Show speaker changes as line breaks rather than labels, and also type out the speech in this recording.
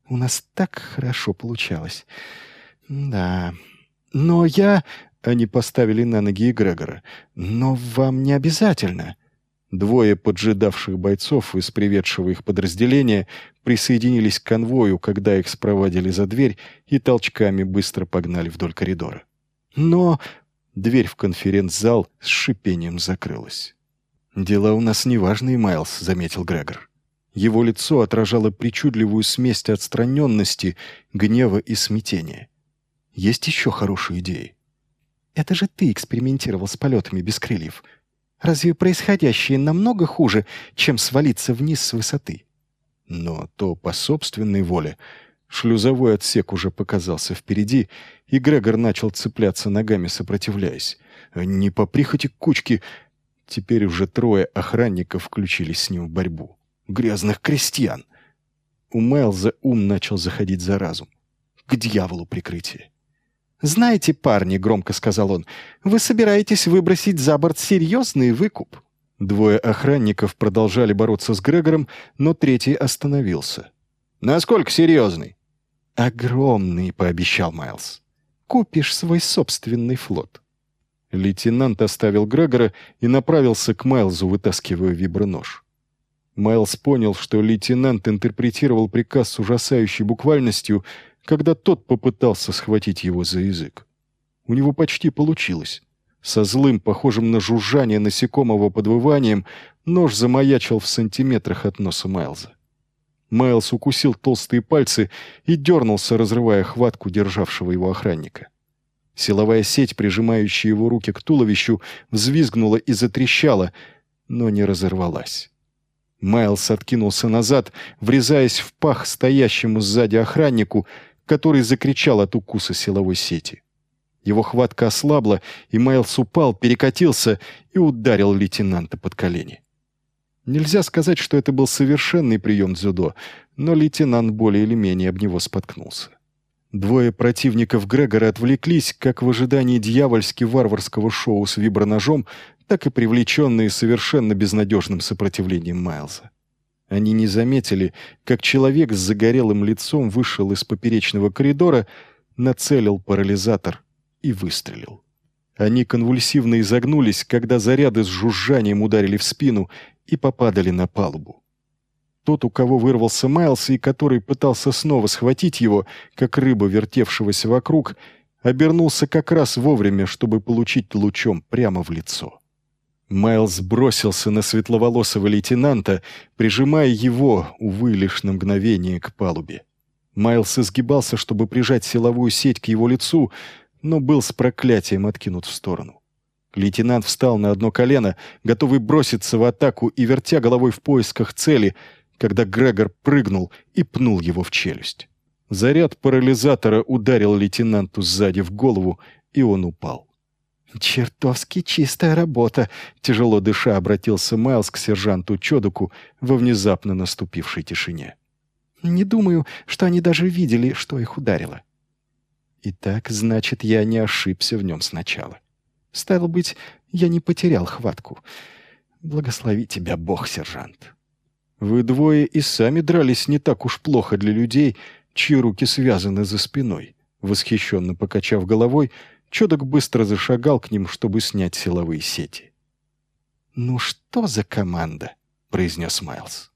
У нас так хорошо получалось. Да. Но я...» Они поставили на ноги эгрегора. «Но вам не обязательно». Двое поджидавших бойцов из приведшего их подразделения присоединились к конвою, когда их спровадили за дверь и толчками быстро погнали вдоль коридора. Но дверь в конференц-зал с шипением закрылась. «Дела у нас неважные, Майлз», — заметил Грегор. Его лицо отражало причудливую смесь отстраненности, гнева и смятения. «Есть еще хорошие идеи?» «Это же ты экспериментировал с полетами без крыльев. Разве происходящее намного хуже, чем свалиться вниз с высоты?» Но то по собственной воле. Шлюзовой отсек уже показался впереди, и Грегор начал цепляться ногами, сопротивляясь. Не по прихоти кучки. Теперь уже трое охранников включились с ним в борьбу. Грязных крестьян! У Майлза ум начал заходить за разум. К дьяволу прикрытие. «Знаете, парни, — громко сказал он, — вы собираетесь выбросить за борт серьезный выкуп». Двое охранников продолжали бороться с Грегором, но третий остановился. «Насколько серьезный?» «Огромный, — пообещал Майлз. Купишь свой собственный флот». Лейтенант оставил Грегора и направился к Майлзу, вытаскивая вибронож. Майлз понял, что лейтенант интерпретировал приказ с ужасающей буквальностью, когда тот попытался схватить его за язык. У него почти получилось. Со злым, похожим на жужжание насекомого подвыванием, нож замаячил в сантиметрах от носа Майлза. Майлз укусил толстые пальцы и дернулся, разрывая хватку державшего его охранника. Силовая сеть, прижимающая его руки к туловищу, взвизгнула и затрещала, но не разорвалась. Майлз откинулся назад, врезаясь в пах стоящему сзади охраннику, который закричал от укуса силовой сети. Его хватка ослабла, и Майлз упал, перекатился и ударил лейтенанта под колени. Нельзя сказать, что это был совершенный прием дзюдо, но лейтенант более или менее об него споткнулся. Двое противников Грегора отвлеклись, как в ожидании дьявольски-варварского шоу с виброножом, так и привлеченные совершенно безнадежным сопротивлением Майлза. Они не заметили, как человек с загорелым лицом вышел из поперечного коридора, нацелил парализатор и выстрелил. Они конвульсивно изогнулись, когда заряды с жужжанием ударили в спину и попадали на палубу. Тот, у кого вырвался Майлз и который пытался снова схватить его, как рыба, вертевшегося вокруг, обернулся как раз вовремя, чтобы получить лучом прямо в лицо. Майлз бросился на светловолосого лейтенанта, прижимая его, увы, лишь на мгновение, к палубе. Майлз изгибался, чтобы прижать силовую сеть к его лицу, но был с проклятием откинут в сторону. Лейтенант встал на одно колено, готовый броситься в атаку и вертя головой в поисках цели, когда Грегор прыгнул и пнул его в челюсть. Заряд парализатора ударил лейтенанту сзади в голову, и он упал. «Чертовски чистая работа!» — тяжело дыша обратился Майлз к сержанту Чодоку во внезапно наступившей тишине. «Не думаю, что они даже видели, что их ударило». «Итак, значит, я не ошибся в нем сначала. Стало быть, я не потерял хватку. Благослови тебя Бог, сержант». «Вы двое и сами дрались не так уж плохо для людей, чьи руки связаны за спиной». Восхищенно покачав головой, Чодок быстро зашагал к ним, чтобы снять силовые сети. «Ну что за команда?» — произнес Майлз.